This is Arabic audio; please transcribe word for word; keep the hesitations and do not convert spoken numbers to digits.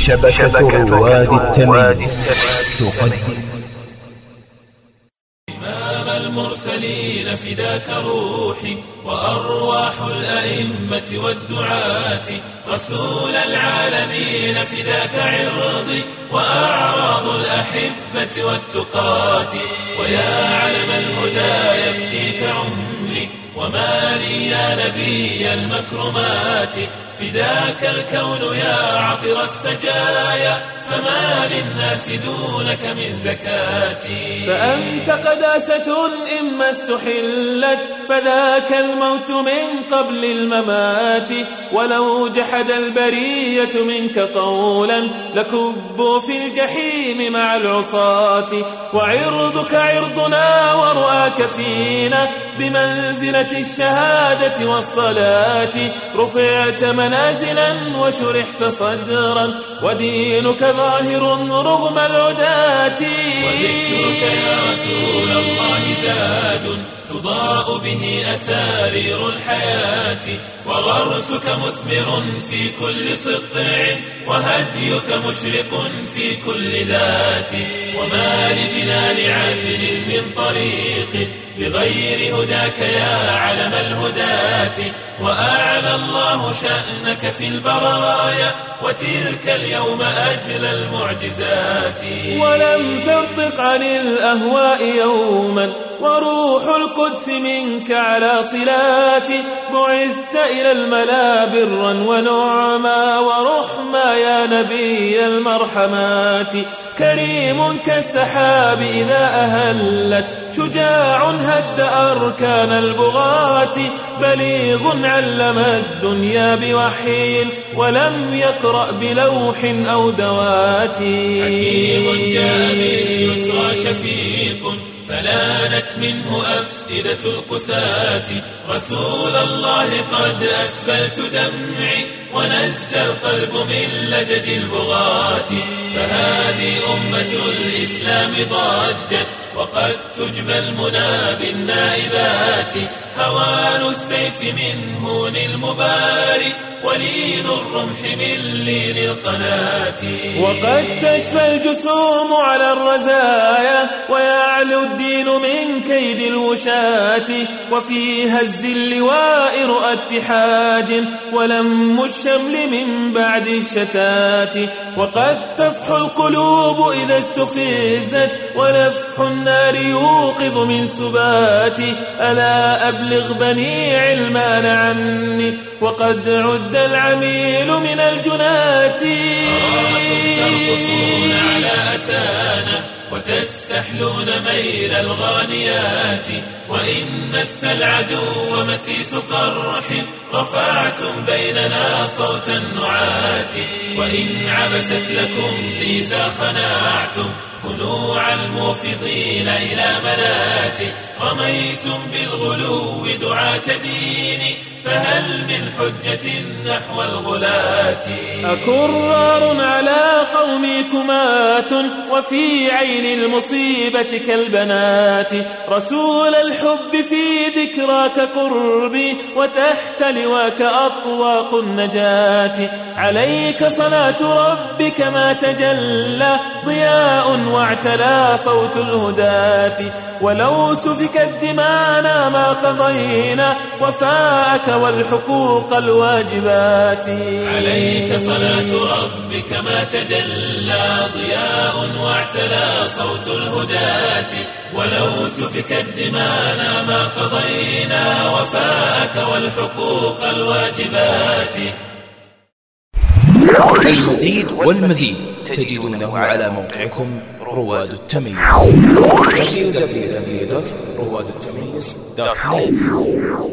شبكة رواد التمييز تقدم إمام المرسلين فداك روحي وأرواح الأئمة والدعاة، رسول العالمين فداك عرضي وأعراض الأحبة والتقاة، ويا علم الهدى يفديك عمري وما لي يا نبي المكرمات، فداك الكون يا عطر السجايا فما للناس دونك من زكاتي، فأنت قداسة إما استحلت فذاك الموت من قبل الممات، ولو جحد البرية منك قولا لكبوا في الجحيم مع العصاة، وعرضك عرضنا ورؤاك فينا بمنزلة الشهادة والصلاة، رفعت منازلا وشرحت صدرا ودينك ظاهر رغم العداة، وذكرك يا رسول الله زاد تضاء به أسارير الحياة، وغرسك مثمر في كل سطع وهديك مشرق في كل ذات، وما لجنان عدل من طريق بغير هداك يا علم الهداة، وأعلى الله شأنك في البرايا وتلك اليوم أجل المعجزات، ولم تنطق عن الأهواء يوما وروح القدس منك على صلات، بعثت إلى الملا برا ونعما ورحما يا نبي المرحمات، كريم كالسحاب إذا أهلت شجاع هد أركان البغاة، بليغ علم الدنيا بوحي ولم يقرأ بلوح أو دوات، حكيم جاء باليسرى شفيق فلانت منه أفئدة القساة، رسول الله قد أسبلت دمعي ونزى القلب من لجج البغاة، فهذه أمة الإسلام ضجت وقد تجبى المنى بالنائبات، هوان السيف من هون المباري ولين الرمح من لين القناة، وقد تشفى الجسوم على الرزايا ويعلو الدين من كيد الوشاة، وفي هز اللواء رؤى اتحاد ولم الشمل من بعد الشتات، وقد تصحو القلوب إذا استفزت ونفح النار يوقظ من سبات، ألا أبلغ بني علمان عني وقد عد العميل من الجنات، أراكم ترقصون على أسانا وتستحلون ميل الغانيات، وإن مس العدو مسيس قرح رفعتم بيننا صوت النعات، وإن عبست لكم بيزا خنعتم خنوع الموفضين إلى منات، رميتم بالغلو دعاة ديني فهل من حجة نحو الغلاة، أكرار على قومي كمات وفي عين المصيبة كالبنات، رسول الحب في ذكراك قربي وتحت لواك أطواق النجاة، عليك صلاة ربك ما تجلى ضياء واعتلى صوت الهداة، ولو سفكت دمانا ما قضينا وفاءك والحقوق الواجبات، عليك صلاة ربك ما تجلى ضياء واعتلى صوت الهداة، ولو سفكت دمانا ما قضينا وفاءك والحقوق الواجبات. المزيد والمزيد تجدونه على موقعكم رواد التمييز دبليو دبليو دبليو دوت رواد التمييز دوت نت.